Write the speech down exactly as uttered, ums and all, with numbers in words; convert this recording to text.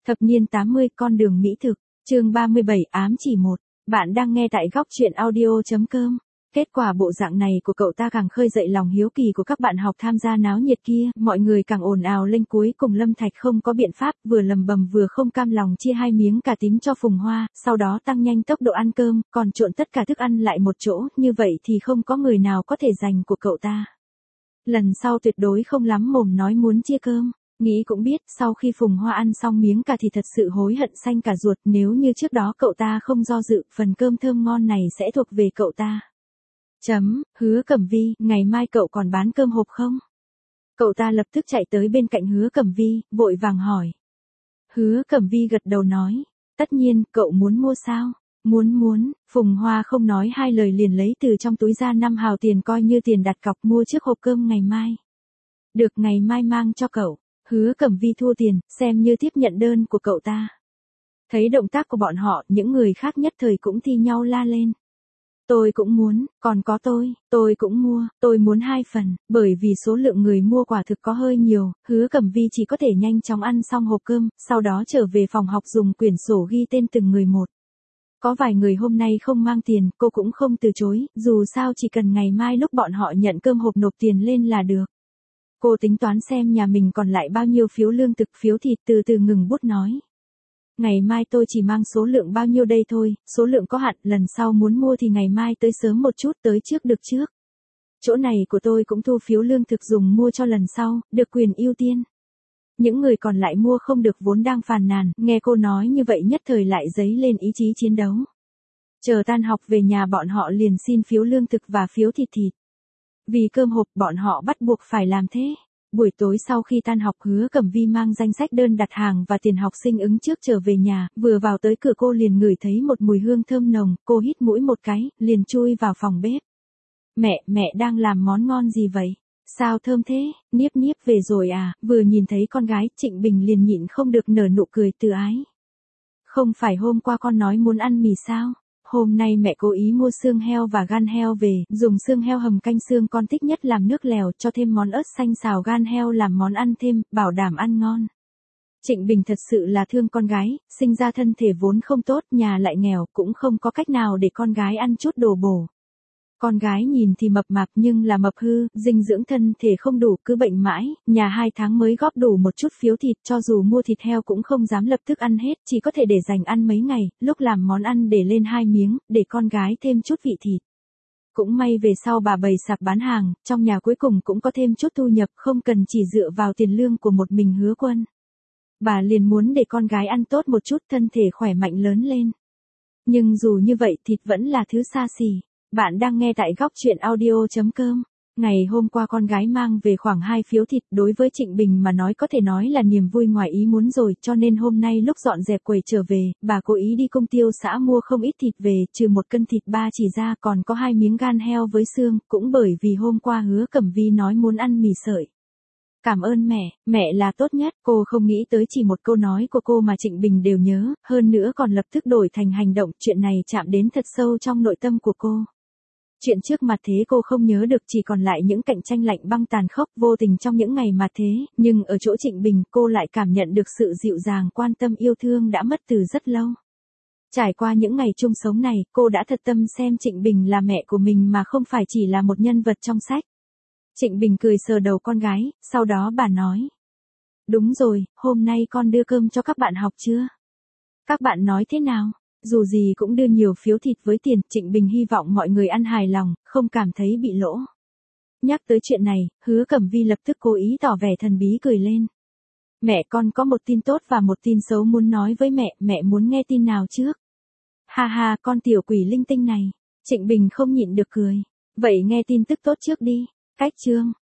Thập niên tám mươi, con đường mỹ thực, chương ba mươi bảy, ám chỉ một. Bạn đang nghe tại góc truyện audio.com. Kết quả bộ dạng này của cậu ta càng khơi dậy lòng hiếu kỳ của các bạn học tham gia náo nhiệt kia, mọi người càng ồn ào lên. Cuối cùng Lâm Thạch không có biện pháp, vừa lầm bầm vừa không cam lòng chia hai miếng cà tím cho Phùng Hoa, sau đó tăng nhanh tốc độ ăn cơm, còn trộn tất cả thức ăn lại một chỗ, như vậy thì không có người nào có thể giành của cậu ta. Lần sau tuyệt đối không lắm mồm nói muốn chia cơm. Nghĩ cũng biết, sau khi Phùng Hoa ăn xong miếng cà thì thật sự hối hận xanh cả ruột, nếu như trước đó cậu ta không do dự, phần cơm thơm ngon này sẽ thuộc về cậu ta. Chấm, Hứa Cẩm Vi, ngày mai cậu còn bán cơm hộp không? Cậu ta lập tức chạy tới bên cạnh Hứa Cẩm Vi, vội vàng hỏi. Hứa Cẩm Vi gật đầu nói, tất nhiên, cậu muốn mua sao? Muốn muốn, Phùng Hoa không nói hai lời liền lấy từ trong túi ra năm hào tiền coi như tiền đặt cọc mua chiếc hộp cơm ngày mai. Được, ngày mai mang cho cậu. Hứa Cẩm Vi thua tiền, xem như tiếp nhận đơn của cậu ta. Thấy động tác của bọn họ, những người khác nhất thời cũng thi nhau la lên. Tôi cũng muốn, còn có tôi, tôi cũng mua, tôi muốn hai phần, bởi vì số lượng người mua quả thực có hơi nhiều, Hứa Cẩm Vi chỉ có thể nhanh chóng ăn xong hộp cơm, sau đó trở về phòng học dùng quyển sổ ghi tên từng người một. Có vài người hôm nay không mang tiền, cô cũng không từ chối, dù sao chỉ cần ngày mai lúc bọn họ nhận cơm hộp nộp tiền lên là được. Cô tính toán xem nhà mình còn lại bao nhiêu phiếu lương thực, phiếu thịt, từ từ ngừng bút nói. Ngày mai tôi chỉ mang số lượng bao nhiêu đây thôi, số lượng có hạn, lần sau muốn mua thì ngày mai tới sớm một chút, tới trước được trước. Chỗ này của tôi cũng thu phiếu lương thực dùng mua cho lần sau, được quyền ưu tiên. Những người còn lại mua không được vốn đang phàn nàn, nghe cô nói như vậy nhất thời lại dấy lên ý chí chiến đấu. Chờ tan học về nhà bọn họ liền xin phiếu lương thực và phiếu thịt thịt. Vì cơm hộp bọn họ bắt buộc phải làm thế. Buổi tối sau khi tan học Hứa Cẩm Vi mang danh sách đơn đặt hàng và tiền học sinh ứng trước trở về nhà, vừa vào tới cửa cô liền ngửi thấy một mùi hương thơm nồng, cô hít mũi một cái, liền chui vào phòng bếp. Mẹ, mẹ đang làm món ngon gì vậy? Sao thơm thế? Niếp Niếp về rồi à? Vừa nhìn thấy con gái, Trịnh Bình liền nhịn không được nở nụ cười từ ái. Không phải hôm qua con nói muốn ăn mì sao? Hôm nay mẹ cố ý mua xương heo và gan heo về, dùng xương heo hầm canh xương con thích nhất làm nước lèo, cho thêm món ớt xanh xào gan heo làm món ăn thêm, bảo đảm ăn ngon. Trịnh Bình thật sự là thương con gái, sinh ra thân thể vốn không tốt, nhà lại nghèo, cũng không có cách nào để con gái ăn chút đồ bổ. Con gái nhìn thì mập mạp nhưng là mập hư, dinh dưỡng thân thể không đủ, cứ bệnh mãi, nhà hai tháng mới góp đủ một chút phiếu thịt, cho dù mua thịt heo cũng không dám lập tức ăn hết, chỉ có thể để dành ăn mấy ngày, lúc làm món ăn để lên hai miếng, để con gái thêm chút vị thịt. Cũng may về sau bà bày sạp bán hàng, trong nhà cuối cùng cũng có thêm chút thu nhập, không cần chỉ dựa vào tiền lương của một mình Hứa Quân. Bà liền muốn để con gái ăn tốt một chút, thân thể khỏe mạnh lớn lên. Nhưng dù như vậy thịt vẫn là thứ xa xỉ. Bạn đang nghe tại góc truyện audio.com. Ngày hôm qua con gái mang về khoảng hai phiếu thịt, đối với Trịnh Bình mà nói có thể nói là niềm vui ngoài ý muốn rồi, cho nên hôm nay lúc dọn dẹp quầy trở về, bà cố ý đi công tiêu xã mua không ít thịt về, trừ một cân thịt ba chỉ ra còn có hai miếng gan heo với xương, cũng bởi vì hôm qua Hứa Cẩm Vi nói muốn ăn mì sợi. Cảm ơn mẹ, mẹ là tốt nhất, cô không nghĩ tới chỉ một câu nói của cô mà Trịnh Bình đều nhớ, hơn nữa còn lập tức đổi thành hành động, chuyện này chạm đến thật sâu trong nội tâm của cô. Chuyện trước mặt thế cô không nhớ được, chỉ còn lại những cạnh tranh lạnh băng tàn khốc vô tình trong những ngày mà thế, nhưng ở chỗ Trịnh Bình cô lại cảm nhận được sự dịu dàng quan tâm yêu thương đã mất từ rất lâu. Trải qua những ngày chung sống này, cô đã thật tâm xem Trịnh Bình là mẹ của mình mà không phải chỉ là một nhân vật trong sách. Trịnh Bình cười sờ đầu con gái, sau đó bà nói. Đúng rồi, hôm nay con đưa cơm cho các bạn học chưa? Các bạn nói thế nào? Dù gì cũng đưa nhiều phiếu thịt với tiền, Trịnh Bình hy vọng mọi người ăn hài lòng, không cảm thấy bị lỗ. Nhắc tới chuyện này, Hứa Cẩm Vi lập tức cố ý tỏ vẻ thần bí cười lên. Mẹ con có một tin tốt và một tin xấu muốn nói với mẹ, mẹ muốn nghe tin nào trước? Ha ha, con tiểu quỷ linh tinh này. Trịnh Bình không nhịn được cười. Vậy nghe tin tức tốt trước đi. Cách chương.